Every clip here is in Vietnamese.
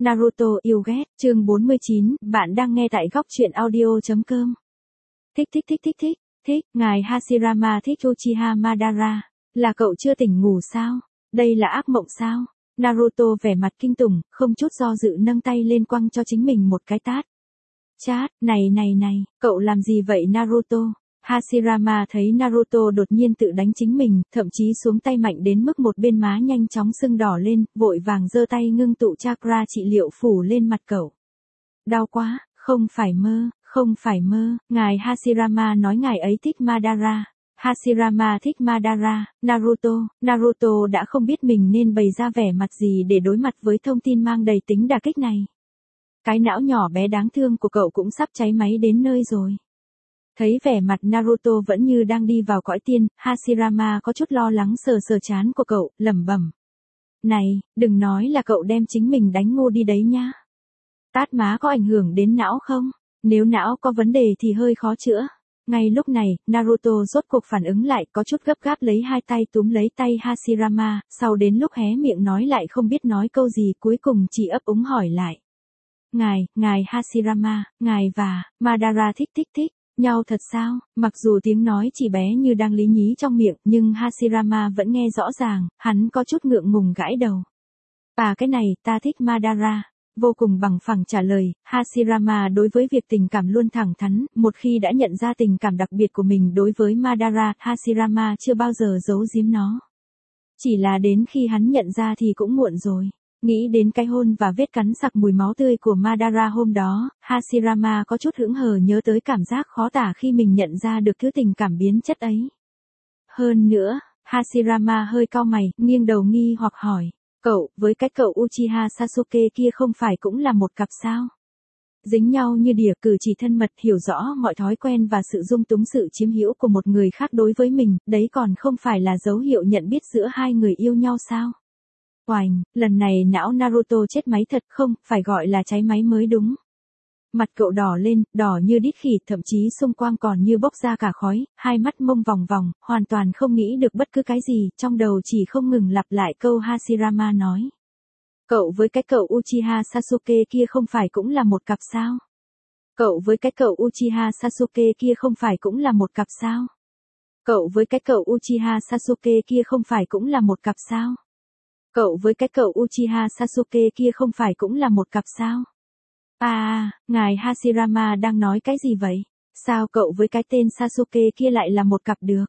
Naruto yêu ghét, chương 49, bạn đang nghe tại góc truyện audio.com. Thích, ngài Hashirama thích Uchiha Madara. Là cậu chưa tỉnh ngủ sao? Đây là ác mộng sao? Naruto vẻ mặt kinh tủng, không chút do dự nâng tay lên quăng cho chính mình một cái tát. Chát, này, cậu làm gì vậy Naruto? Hashirama thấy Naruto đột nhiên tự đánh chính mình, thậm chí xuống tay mạnh đến mức một bên má nhanh chóng sưng đỏ lên, vội vàng giơ tay ngưng tụ chakra trị liệu phủ lên mặt cậu. Đau quá, không phải mơ, ngài Hashirama nói ngài ấy thích Madara. Hashirama thích Madara, Naruto đã không biết mình nên bày ra vẻ mặt gì để đối mặt với thông tin mang đầy tính đả kích này. Cái não nhỏ bé đáng thương của cậu cũng sắp cháy máy đến nơi rồi. Thấy vẻ mặt Naruto vẫn như đang đi vào cõi tiên, Hashirama có chút lo lắng sờ trán của cậu, lẩm bẩm. Này, đừng nói là cậu đem chính mình đánh ngu đi đấy nhá. Tát má có ảnh hưởng đến não không? Nếu não có vấn đề thì hơi khó chữa. Ngay lúc này, Naruto rốt cuộc phản ứng lại, có chút gấp gáp lấy hai tay túm lấy tay Hashirama, sau đến lúc hé miệng nói lại không biết nói câu gì, cuối cùng chỉ ấp úng hỏi lại. Ngài Hashirama, ngài và Madara thích nhau thật sao? Mặc dù tiếng nói chỉ bé như đang lý nhí trong miệng, nhưng Hashirama vẫn nghe rõ ràng, hắn có chút ngượng ngùng gãi đầu. Cái này, ta thích Madara. Vô cùng bằng phẳng trả lời, Hashirama đối với việc tình cảm luôn thẳng thắn, một khi đã nhận ra tình cảm đặc biệt của mình đối với Madara, Hashirama chưa bao giờ giấu giếm nó. Chỉ là đến khi hắn nhận ra thì cũng muộn rồi. Nghĩ đến cái hôn và vết cắn sặc mùi máu tươi của Madara hôm đó, Hashirama có chút hững hờ nhớ tới cảm giác khó tả khi mình nhận ra được thứ tình cảm biến chất ấy. Hơn nữa, Hashirama hơi cau mày, nghiêng đầu nghi hoặc hỏi, cậu, với cái cậu Uchiha Sasuke kia không phải cũng là một cặp sao? Dính nhau như đỉa, cử chỉ thân mật, hiểu rõ mọi thói quen và sự dung túng sự chiếm hữu của một người khác đối với mình, đấy còn không phải là dấu hiệu nhận biết giữa hai người yêu nhau sao? Oành, lần này não Naruto chết máy thật, không, phải gọi là cháy máy mới đúng. Mặt cậu đỏ lên, đỏ như đít khỉ, thậm chí xung quanh còn như bốc ra cả khói, hai mắt mông vòng, hoàn toàn không nghĩ được bất cứ cái gì, trong đầu chỉ không ngừng lặp lại câu Hashirama nói. Cậu với cái cậu Uchiha Sasuke kia không phải cũng là một cặp sao? Cậu với cái cậu Uchiha Sasuke kia không phải cũng là một cặp sao? Cậu với cái cậu Uchiha Sasuke kia không phải cũng là một cặp sao? Cậu với cái cậu Uchiha Sasuke kia không phải cũng là một cặp sao? Ngài Hashirama đang nói cái gì vậy? Sao cậu với cái tên Sasuke kia lại là một cặp được?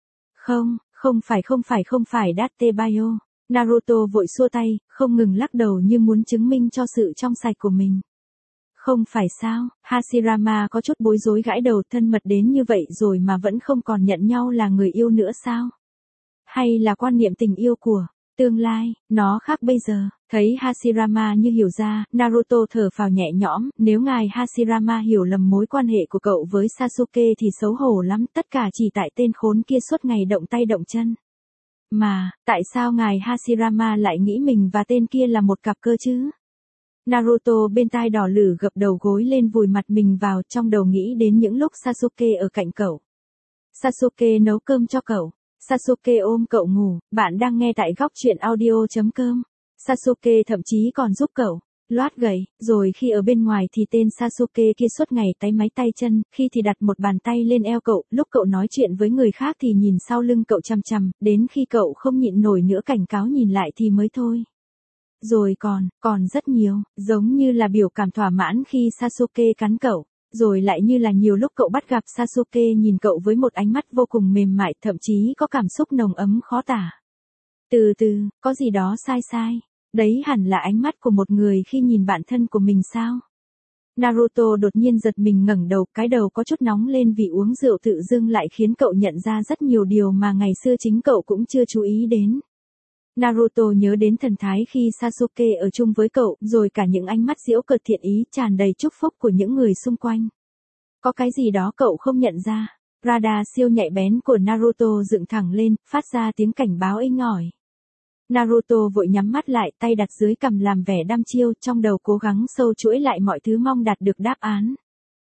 Không phải Dattebayo. Naruto vội xua tay, không ngừng lắc đầu như muốn chứng minh cho sự trong sạch của mình. Không phải sao? Hashirama có chút bối rối gãi đầu, thân mật đến như vậy rồi mà vẫn không còn nhận nhau là người yêu nữa sao? Hay là quan niệm tình yêu của tương lai, nó khác bây giờ? Thấy Hashirama như hiểu ra, Naruto thở phào nhẹ nhõm, nếu ngài Hashirama hiểu lầm mối quan hệ của cậu với Sasuke thì xấu hổ lắm, tất cả chỉ tại tên khốn kia suốt ngày động tay động chân. Mà, tại sao ngài Hashirama lại nghĩ mình và tên kia là một cặp cơ chứ? Naruto bên tai đỏ lử gập đầu gối lên vùi mặt mình vào, trong đầu nghĩ đến những lúc Sasuke ở cạnh cậu. Sasuke nấu cơm cho cậu. Sasuke ôm cậu ngủ, bạn đang nghe tại góc truyện audio.com. Sasuke thậm chí còn giúp cậu loát gậy, rồi khi ở bên ngoài thì tên Sasuke kia suốt ngày táy máy tay chân, khi thì đặt một bàn tay lên eo cậu, lúc cậu nói chuyện với người khác thì nhìn sau lưng cậu chằm, đến khi cậu không nhịn nổi nữa cảnh cáo nhìn lại thì mới thôi. Rồi còn rất nhiều, giống như là biểu cảm thỏa mãn khi Sasuke cắn cậu. Rồi lại như là nhiều lúc cậu bắt gặp Sasuke nhìn cậu với một ánh mắt vô cùng mềm mại, thậm chí có cảm xúc nồng ấm khó tả. Từ từ, có gì đó sai. Đấy hẳn là ánh mắt của một người khi nhìn bạn thân của mình sao? Naruto đột nhiên giật mình ngẩng đầu, cái đầu có chút nóng lên vì uống rượu tự dưng lại khiến cậu nhận ra rất nhiều điều mà ngày xưa chính cậu cũng chưa chú ý đến. Naruto nhớ đến thần thái khi Sasuke ở chung với cậu, rồi cả những ánh mắt giễu cợt thiện ý tràn đầy chúc phúc của những người xung quanh. Có cái gì đó cậu không nhận ra. Radar siêu nhạy bén của Naruto dựng thẳng lên, phát ra tiếng cảnh báo inh ỏi. Naruto vội nhắm mắt lại, tay đặt dưới cằm làm vẻ đăm chiêu, trong đầu cố gắng sâu chuỗi lại mọi thứ mong đạt được đáp án.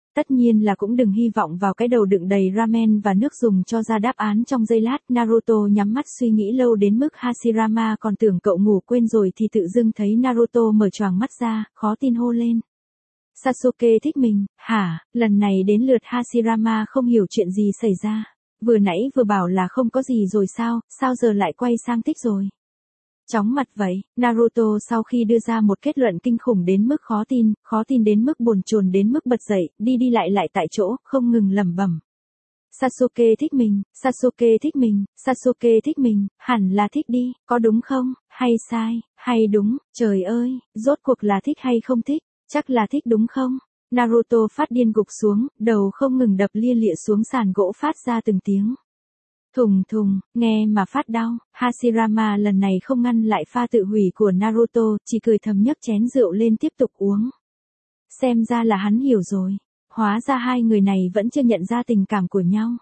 Tất nhiên là cũng đừng hy vọng vào cái đầu đựng đầy ramen và nước dùng cho ra đáp án trong giây lát. Naruto nhắm mắt suy nghĩ lâu đến mức Hashirama còn tưởng cậu ngủ quên rồi thì tự dưng thấy Naruto mở choàng mắt ra, khó tin hô lên. Sasuke thích mình, hả? Lần này đến lượt Hashirama không hiểu chuyện gì xảy ra. Vừa nãy vừa bảo là không có gì rồi sao giờ lại quay sang thích rồi? Chóng mặt vậy, Naruto sau khi đưa ra một kết luận kinh khủng đến mức khó tin đến mức bồn chồn đến mức bật dậy, đi lại tại chỗ, không ngừng lẩm bẩm. Sasuke thích mình, Sasuke thích mình, Sasuke thích mình, hẳn là thích đi, có đúng không, hay sai, hay đúng, trời ơi, rốt cuộc là thích hay không thích, chắc là thích đúng không? Naruto phát điên gục xuống, đầu không ngừng đập lia lịa xuống sàn gỗ phát ra từng tiếng. Thùng thùng, nghe mà phát đau. Hashirama lần này không ngăn lại pha tự hủy của Naruto, chỉ cười thầm nhấc chén rượu lên tiếp tục uống. Xem ra là hắn hiểu rồi. Hóa ra hai người này vẫn chưa nhận ra tình cảm của nhau.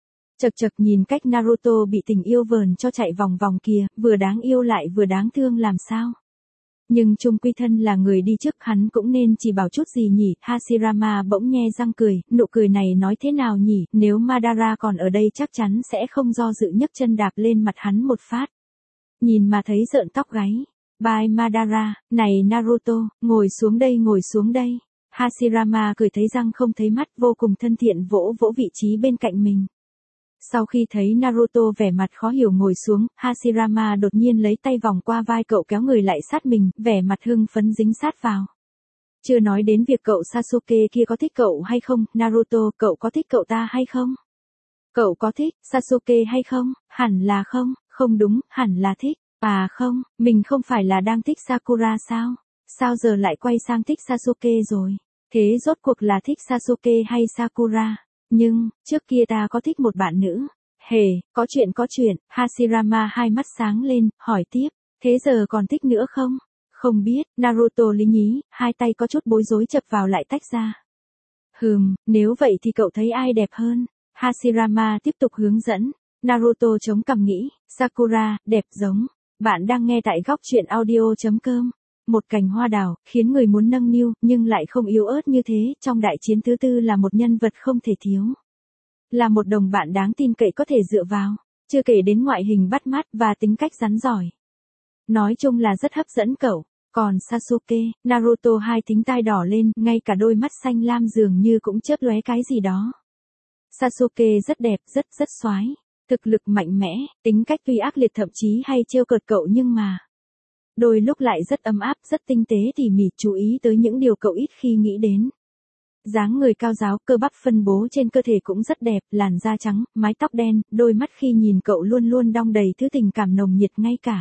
Chật nhìn cách Naruto bị tình yêu vờn cho chạy vòng vòng kìa, vừa đáng yêu lại vừa đáng thương làm sao. Nhưng chung quy thân là người đi trước hắn cũng nên chỉ bảo chút gì nhỉ. Hashirama bỗng nhe răng cười, nụ cười này nói thế nào nhỉ, nếu Madara còn ở đây chắc chắn sẽ không do dự nhấc chân đạp lên mặt hắn một phát. Nhìn mà thấy rợn tóc gáy. Bye Madara, này Naruto, ngồi xuống đây. Hashirama cười thấy răng không thấy mắt, vô cùng thân thiện vỗ vị trí bên cạnh mình. Sau khi thấy Naruto vẻ mặt khó hiểu ngồi xuống, Hashirama đột nhiên lấy tay vòng qua vai cậu kéo người lại sát mình, vẻ mặt hưng phấn dính sát vào. Chưa nói đến việc cậu Sasuke kia có thích cậu hay không, Naruto, cậu có thích cậu ta hay không? Cậu có thích Sasuke hay không? Hẳn là không đúng, hẳn là thích. À không, mình không phải là đang thích Sakura sao? Sao giờ lại quay sang thích Sasuke rồi? Thế rốt cuộc là thích Sasuke hay Sakura? Nhưng, trước kia ta có thích một bạn nữ. Hề, có chuyện, Hashirama hai mắt sáng lên, hỏi tiếp, thế giờ còn thích nữa không? Không biết, Naruto lý nhí, hai tay có chút bối rối chập vào lại tách ra. Nếu vậy thì cậu thấy ai đẹp hơn? Hashirama tiếp tục hướng dẫn. Naruto chống cằm nghĩ, Sakura, đẹp giống. Bạn đang nghe tại góc truyện audio.com. Một cành hoa đào, khiến người muốn nâng niu, nhưng lại không yếu ớt như thế, trong đại chiến thứ tư là một nhân vật không thể thiếu. Là một đồng bạn đáng tin cậy có thể dựa vào, chưa kể đến ngoại hình bắt mắt và tính cách rắn giỏi. Nói chung là rất hấp dẫn cậu. Còn Sasuke, Naruto hai thính tai đỏ lên, ngay cả đôi mắt xanh lam dường như cũng chớp lóe cái gì đó. Sasuke rất đẹp, rất soái, thực lực mạnh mẽ, tính cách tuy ác liệt thậm chí hay trêu cợt cậu nhưng mà đôi lúc lại rất ấm áp, rất tinh tế tỉ mỉ, chú ý tới những điều cậu ít khi nghĩ đến. Dáng người cao ráo, cơ bắp phân bố trên cơ thể cũng rất đẹp, làn da trắng, mái tóc đen, đôi mắt khi nhìn cậu luôn luôn đong đầy thứ tình cảm nồng nhiệt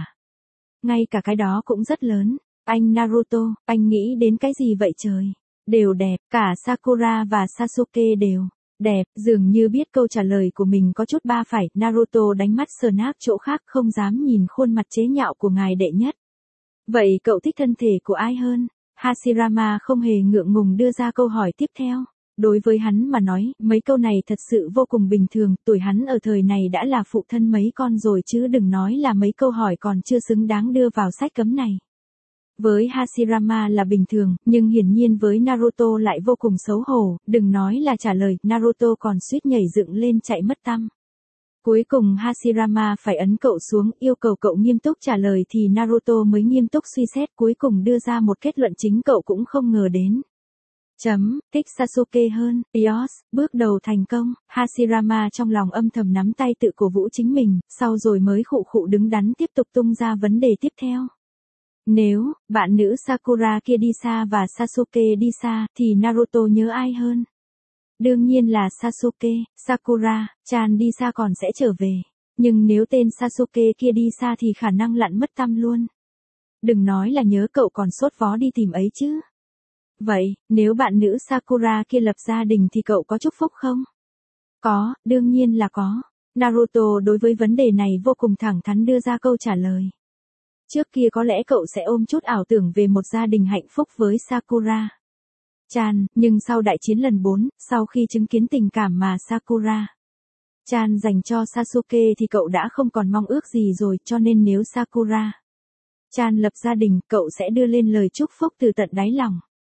ngay cả cái đó cũng rất lớn. Anh Naruto, anh nghĩ đến cái gì vậy trời? Đều đẹp, cả Sakura và Sasuke đều đẹp, dường như biết câu trả lời của mình có chút ba phải, Naruto đánh mắt sờ nát chỗ khác không dám nhìn khuôn mặt chế nhạo của ngài đệ nhất. Vậy cậu thích thân thể của ai hơn? Hashirama không hề ngượng ngùng đưa ra câu hỏi tiếp theo. Đối với hắn mà nói, mấy câu này thật sự vô cùng bình thường, tuổi hắn ở thời này đã là phụ thân mấy con rồi chứ đừng nói là mấy câu hỏi còn chưa xứng đáng đưa vào sách cấm này. Với Hashirama là bình thường, nhưng hiển nhiên với Naruto lại vô cùng xấu hổ, đừng nói là trả lời, Naruto còn suýt nhảy dựng lên chạy mất tăm. Cuối cùng Hashirama phải ấn cậu xuống, yêu cầu cậu nghiêm túc trả lời thì Naruto mới nghiêm túc suy xét, cuối cùng đưa ra một kết luận chính cậu cũng không ngờ đến. Thích Sasuke hơn, bước đầu thành công, Hashirama trong lòng âm thầm nắm tay tự cổ vũ chính mình, sau rồi mới khụ đứng đắn tiếp tục tung ra vấn đề tiếp theo. Nếu, bạn nữ Sakura kia đi xa và Sasuke đi xa, thì Naruto nhớ ai hơn? Đương nhiên là Sasuke, Sakura-chan đi xa còn sẽ trở về. Nhưng nếu tên Sasuke kia đi xa thì khả năng lặn mất tăm luôn. Đừng nói là nhớ cậu còn sốt vó đi tìm ấy chứ. Vậy, nếu bạn nữ Sakura kia lập gia đình thì cậu có chúc phúc không? Có, đương nhiên là có. Naruto đối với vấn đề này vô cùng thẳng thắn đưa ra câu trả lời. Trước kia có lẽ cậu sẽ ôm chút ảo tưởng về một gia đình hạnh phúc với Sakura-chan, nhưng sau đại chiến lần 4, sau khi chứng kiến tình cảm mà Sakura-chan dành cho Sasuke thì cậu đã không còn mong ước gì rồi, cho nên nếu Sakura-chan lập gia đình, cậu sẽ đưa lên lời chúc phúc từ tận đáy lòng.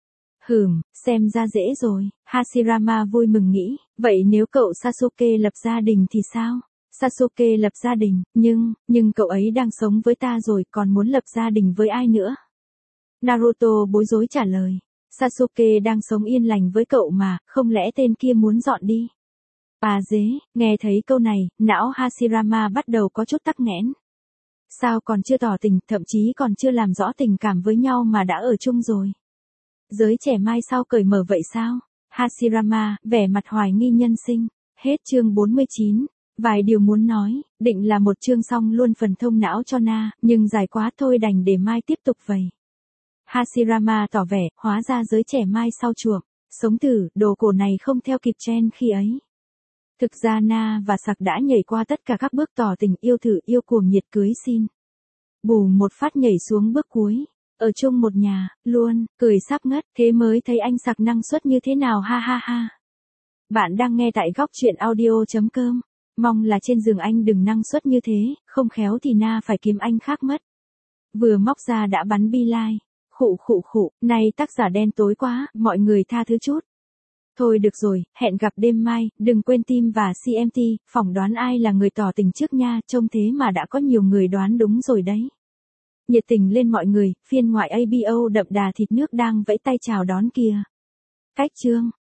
Xem ra dễ rồi, Hashirama vui mừng nghĩ, vậy nếu cậu Sasuke lập gia đình thì sao? Sasuke lập gia đình, nhưng cậu ấy đang sống với ta rồi, còn muốn lập gia đình với ai nữa? Naruto bối rối trả lời, Sasuke đang sống yên lành với cậu mà, không lẽ tên kia muốn dọn đi? À dế, nghe thấy câu này, não Hashirama bắt đầu có chút tắc nghẽn. Sao còn chưa tỏ tình, thậm chí còn chưa làm rõ tình cảm với nhau mà đã ở chung rồi? Giới trẻ mai sau cởi mở vậy sao? Hashirama, vẻ mặt hoài nghi nhân sinh. Hết chương 49. Vài điều muốn nói, định là một chương xong luôn phần thông não cho Na, nhưng dài quá thôi đành để mai tiếp tục vậy. Hashirama tỏ vẻ, hóa ra giới trẻ mai sau chuộng. Sống thử, đồ cổ này không theo kịp trend khi ấy. Thực ra Na và Sặc đã nhảy qua tất cả các bước tỏ tình yêu thử yêu cuồng nhiệt cưới xin. Bù một phát nhảy xuống bước cuối. Ở chung một nhà, luôn, cười sắp ngất, thế mới thấy anh Sặc năng suất như thế nào ha ha ha. Bạn đang nghe tại góc truyện audio.com. Mong là trên giường anh đừng năng suất như thế, không khéo thì Na phải kiếm anh khác mất. Vừa móc ra đã bắn bi like. Khụ, này tác giả đen tối quá, mọi người tha thứ chút. Thôi được rồi, hẹn gặp đêm mai, đừng quên tim và CMT, phỏng đoán ai là người tỏ tình trước nha, trông thế mà đã có nhiều người đoán đúng rồi đấy. Nhiệt tình lên mọi người, phiên ngoại ABO đậm đà thịt nước đang vẫy tay chào đón kìa. Cách chương